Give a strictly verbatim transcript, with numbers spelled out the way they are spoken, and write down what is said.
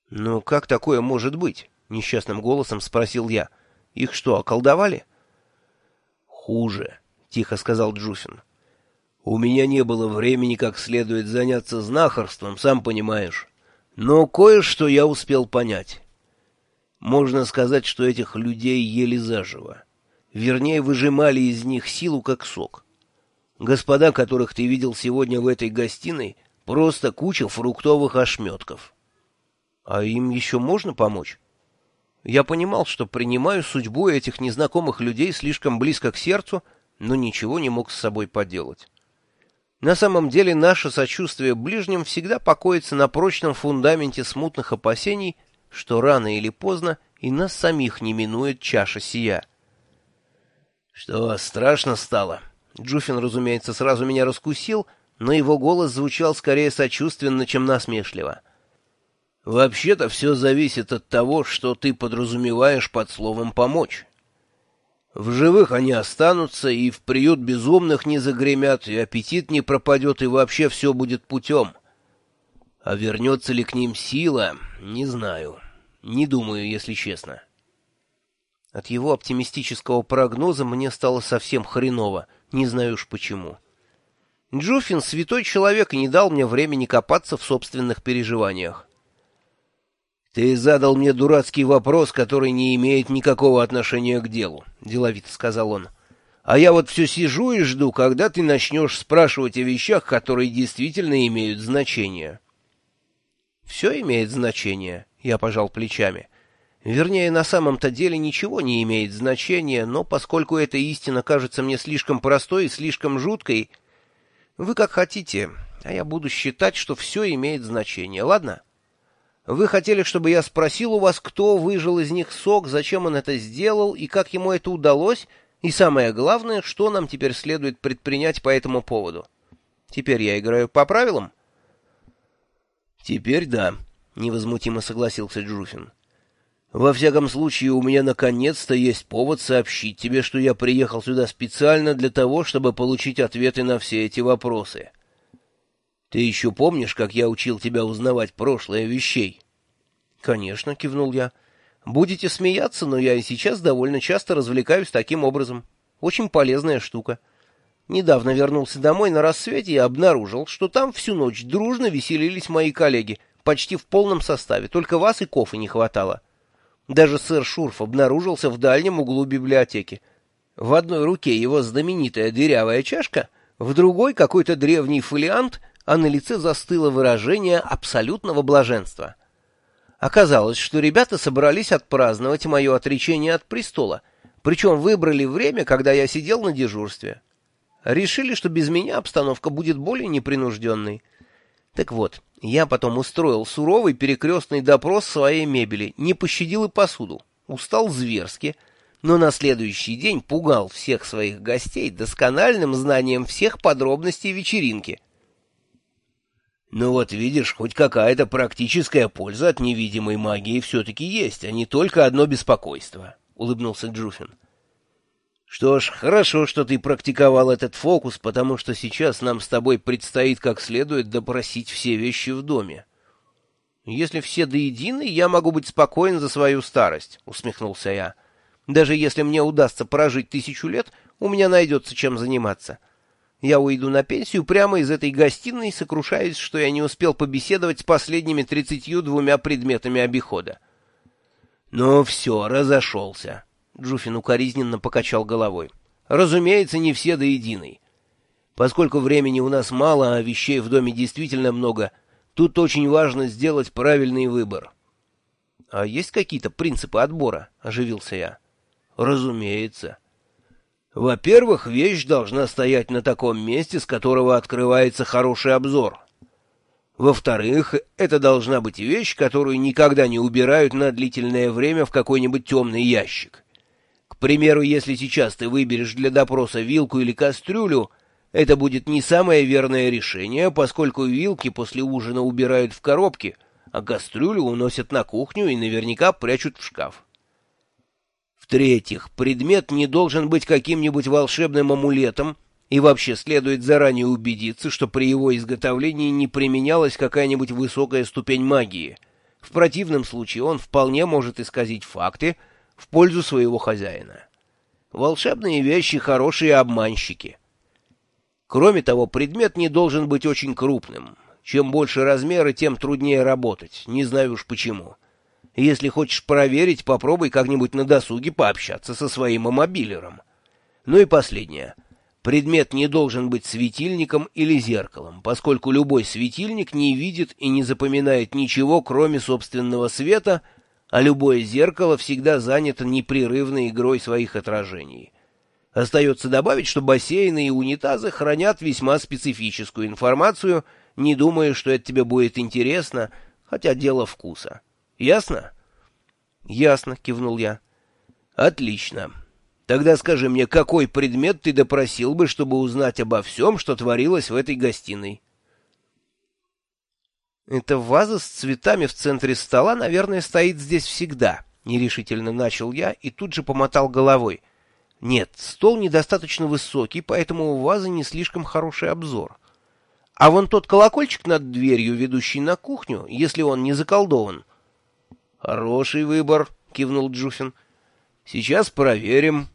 «Ну, как такое может быть?» — несчастным голосом спросил я. «Их что, околдовали?» «Хуже», — тихо сказал Джуфин. «У меня не было времени как следует заняться знахарством, сам понимаешь. Но кое-что я успел понять. Можно сказать, что этих людей ели заживо. Вернее, выжимали из них силу, как сок. Господа, которых ты видел сегодня в этой гостиной, просто куча фруктовых ошметков». «А им еще можно помочь?» Я понимал, что принимаю судьбу этих незнакомых людей слишком близко к сердцу, но ничего не мог с собой поделать. На самом деле наше сочувствие ближним всегда покоится на прочном фундаменте смутных опасений, что рано или поздно и нас самих не минует чаша сия. «Что, страшно стало?» Джуфин, разумеется, сразу меня раскусил, но его голос звучал скорее сочувственно, чем насмешливо. «Вообще-то все зависит от того, что ты подразумеваешь под словом «помочь». В живых они останутся, и в приют безумных не загремят, и аппетит не пропадет, и вообще все будет путем. А вернется ли к ним сила, не знаю. Не думаю, если честно». От его оптимистического прогноза мне стало совсем хреново, не знаю уж почему. Джуфин — святой человек и не дал мне времени копаться в собственных переживаниях. «Ты задал мне дурацкий вопрос, который не имеет никакого отношения к делу», — деловито сказал он. «А я вот все сижу и жду, когда ты начнешь спрашивать о вещах, которые действительно имеют значение». «Все имеет значение», — я пожал плечами. «Вернее, на самом-то деле ничего не имеет значения, но поскольку эта истина кажется мне слишком простой и слишком жуткой, вы как хотите, а я буду считать, что все имеет значение, ладно?» Вы хотели, чтобы я спросил у вас, кто выжил из них сок, зачем он это сделал и как ему это удалось, и самое главное, что нам теперь следует предпринять по этому поводу. Теперь я играю по правилам? Теперь да, невозмутимо согласился Джуфин. Во всяком случае, у меня наконец-то есть повод сообщить тебе, что я приехал сюда специально для того, чтобы получить ответы на все эти вопросы. Ты еще помнишь, как я учил тебя узнавать прошлое вещей? — Конечно, — кивнул я. — Будете смеяться, но я и сейчас довольно часто развлекаюсь таким образом. Очень полезная штука. Недавно вернулся домой на рассвете и обнаружил, что там всю ночь дружно веселились мои коллеги, почти в полном составе, только вас и кофе не хватало. Даже сэр Шурф обнаружился в дальнем углу библиотеки. В одной руке его знаменитая дырявая чашка, в другой какой-то древний фолиант — а на лице застыло выражение абсолютного блаженства. Оказалось, что ребята собрались отпраздновать мое отречение от престола, причем выбрали время, когда я сидел на дежурстве. Решили, что без меня обстановка будет более непринужденной. Так вот, я потом устроил суровый перекрестный допрос своей мебели, не пощадил и посуду, устал зверски, но на следующий день пугал всех своих гостей доскональным знанием всех подробностей вечеринки. «Ну вот видишь, хоть какая-то практическая польза от невидимой магии все-таки есть, а не только одно беспокойство», — улыбнулся Джуфин. «Что ж, хорошо, что ты практиковал этот фокус, потому что сейчас нам с тобой предстоит как следует допросить все вещи в доме». «Если все до единой, я могу быть спокоен за свою старость», — усмехнулся я. «Даже если мне удастся прожить тысячу лет, у меня найдется чем заниматься. Я уйду на пенсию прямо из этой гостиной, сокрушаясь, что я не успел побеседовать с последними тридцатью двумя предметами обихода». «Ну все, разошелся», — Джуфин укоризненно покачал головой. «Разумеется, не все до единой. Поскольку времени у нас мало, а вещей в доме действительно много, тут очень важно сделать правильный выбор». «А есть какие-то принципы отбора?» — оживился я. «Разумеется. Во-первых, вещь должна стоять на таком месте, с которого открывается хороший обзор. Во-вторых, это должна быть вещь, которую никогда не убирают на длительное время в какой-нибудь темный ящик. К примеру, если сейчас ты выберешь для допроса вилку или кастрюлю, это будет не самое верное решение, поскольку вилки после ужина убирают в коробки, а кастрюлю уносят на кухню и наверняка прячут в шкаф. В-третьих, предмет не должен быть каким-нибудь волшебным амулетом, и вообще следует заранее убедиться, что при его изготовлении не применялась какая-нибудь высокая ступень магии. В противном случае он вполне может исказить факты в пользу своего хозяина. Волшебные вещи — хорошие обманщики. Кроме того, предмет не должен быть очень крупным. Чем больше размеры, тем труднее работать, не знаю уж почему. Если хочешь проверить, попробуй как-нибудь на досуге пообщаться со своим мобилером. Ну и последнее. Предмет не должен быть светильником или зеркалом, поскольку любой светильник не видит и не запоминает ничего, кроме собственного света, а любое зеркало всегда занято непрерывной игрой своих отражений. Остается добавить, что бассейны и унитазы хранят весьма специфическую информацию, не думая, что это тебе будет интересно, хотя дело вкуса. Ясно? — Ясно, — кивнул я. — Отлично. Тогда скажи мне, какой предмет ты допросил бы, чтобы узнать обо всем, что творилось в этой гостиной? — Эта ваза с цветами в центре стола, наверное, стоит здесь всегда, — нерешительно начал я и тут же помотал головой. Нет, стол недостаточно высокий, поэтому у вазы не слишком хороший обзор. А вон тот колокольчик над дверью, ведущий на кухню, если он не заколдован. — Хороший выбор, — кивнул Джуфин. — Сейчас проверим.